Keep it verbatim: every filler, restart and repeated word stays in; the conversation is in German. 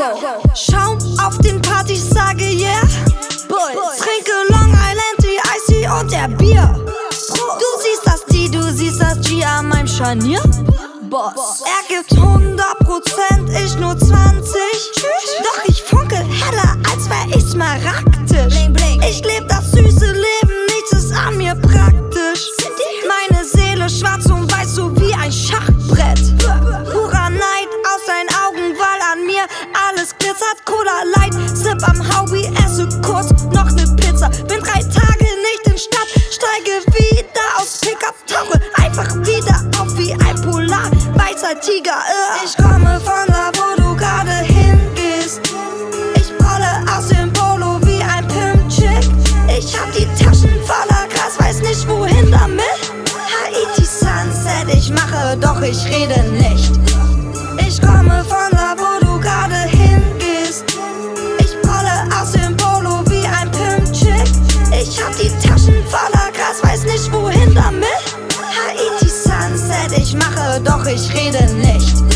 Schaum auf den Partys, sage yeah. Bulls. Trinke Long Island, die Icy und der Bier. Du siehst das D, du siehst das G an meinem Scharnier. Boss. Er gibt hundert Prozent, ich nur zwanzig. Doch ich funkel heller, als wär ich smaragdisch. Ich leb das süße Leben, nichts ist an mir praktisch. Meine Seele schwarz und weiß, so wie ein Schachbrett. Purer Neid aus deinen Augen, weil an mir alles glitzert. Cola Light, Sip am Hobby, esse kurz noch ne Pizza. Bin drei Tage nicht in Stadt, steige wieder aus Pickup, tauche einfach wieder auf wie ein Polar. Weißer Tiger, uh. Ich komme von da, wo du gerade hingehst. Ich rolle aus dem Polo wie ein Pimp-Chick. Ich hab die Taschen voller Gras, weiß nicht wohin damit. Haiti Sunset, ich mache, doch ich rede nicht. Ich komme von da, wo du gerade hingehst. Ich rolle aus dem Polo wie ein Pimp-Chick. Ich hab die Taschen voller Gras, weiß nicht wohin damit. Haiti Sunset, ich mache, doch ich rede nicht.